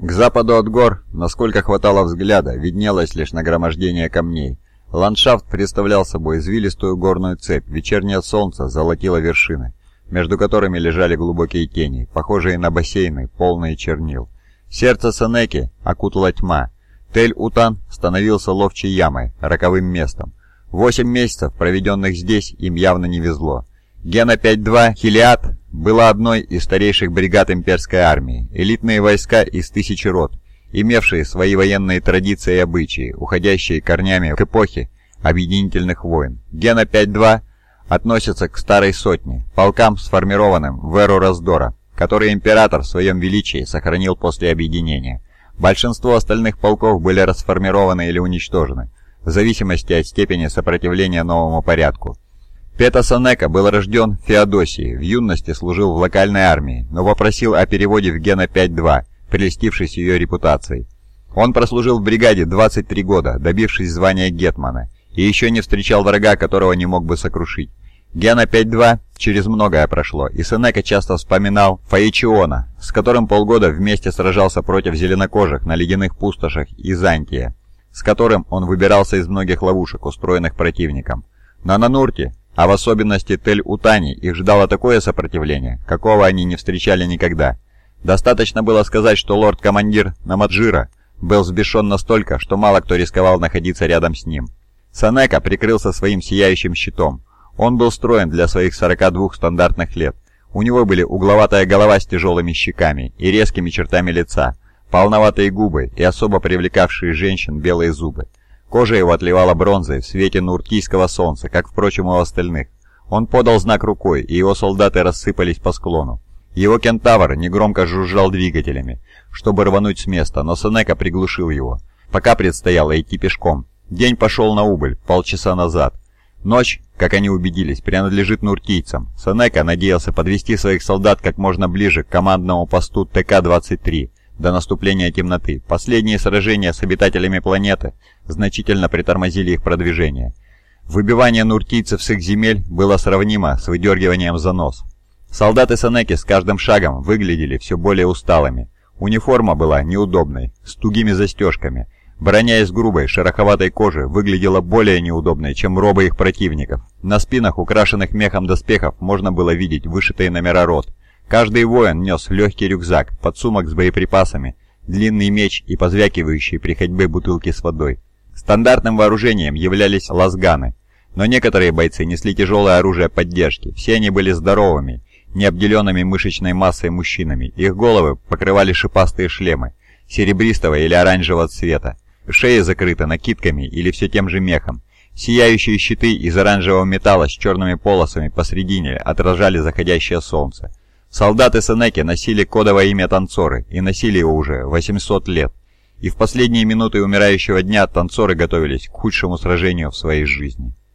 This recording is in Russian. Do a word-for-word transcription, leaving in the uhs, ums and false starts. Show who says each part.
Speaker 1: К западу от гор, насколько хватало взгляда, виднелось лишь нагромождение камней. Ландшафт представлял собой извилистую горную цепь, вечернее солнце золотило вершины, между которыми лежали глубокие тени, похожие на бассейны, полные чернил. Сердце Сенеки окутала тьма. Тель-Утан становился ловчей ямой, роковым местом. Восемь месяцев, проведенных здесь, им явно не везло. Гена пять два Хилиад была одной из старейших бригад имперской армии, элитные войска из тысячи рот, имевшие свои военные традиции и обычаи, уходящие корнями к эпохе объединительных войн. Гена пять два относится к старой сотне, полкам, сформированным в эру раздора, который император в своем величии сохранил после объединения. Большинство остальных полков были расформированы или уничтожены, в зависимости от степени сопротивления новому порядку. Пета Сенека был рожден в Феодосии, в юности служил в локальной армии, но попросил о переводе в Гена пять два, прельстившись ее репутацией. Он прослужил в бригаде двадцать три года, добившись звания гетмана, и еще не встречал врага, которого не мог бы сокрушить. Гена пять два через многое прошло, и Сенека часто вспоминал Фаичиона, с которым полгода вместе сражался против зеленокожих на ледяных пустошах Изантия, с которым он выбирался из многих ловушек, устроенных противником. Но на Нурте, а в особенности Тель-Утане, их ждало такое сопротивление, какого они не встречали никогда. Достаточно было сказать, что лорд-командир Намаджира был взбешен настолько, что мало кто рисковал находиться рядом с ним. Сенека прикрылся своим сияющим щитом. Он был строен для своих сорока двух стандартных лет. У него были угловатая голова с тяжелыми щеками и резкими чертами лица, полноватые губы и особо привлекавшие женщин белые зубы. Кожа его отливала бронзой в свете нуртийского солнца, как, впрочем, у остальных. Он подал знак рукой, и его солдаты рассыпались по склону. Его кентавр негромко жужжал двигателями, чтобы рвануть с места, но Сенека приглушил его. Пока предстояло идти пешком. День пошел на убыль полчаса назад. Ночь, как они убедились, принадлежит нуртийцам. Сенека надеялся подвести своих солдат как можно ближе к командному посту Тэ Ка двадцать три до наступления темноты. Последние сражения с обитателями планеты значительно притормозили их продвижение. Выбивание нуртийцев с их земель было сравнимо с выдергиванием за нос. Солдаты Сенеки с каждым шагом выглядели все более усталыми. Униформа была неудобной, с тугими застежками. Броня из грубой, шероховатой кожи выглядела более неудобной, чем робы их противников. На спинах, украшенных мехом доспехов, можно было видеть вышитые номера рот. Каждый воин нес легкий рюкзак, подсумок с боеприпасами, длинный меч и позвякивающие при ходьбе бутылки с водой. Стандартным вооружением являлись лазганы, но некоторые бойцы несли тяжелое оружие поддержки. Все они были здоровыми, не обделенными мышечной массой мужчинами. Их головы покрывали шипастые шлемы, серебристого или оранжевого цвета. Шеи закрыты накидками или все тем же мехом. Сияющие щиты из оранжевого металла с черными полосами посредине отражали заходящее солнце. Солдаты Сенеки носили кодовое имя Танцоры и носили его уже восемьсот лет. И в последние минуты умирающего дня танцоры готовились к худшему сражению в своей жизни.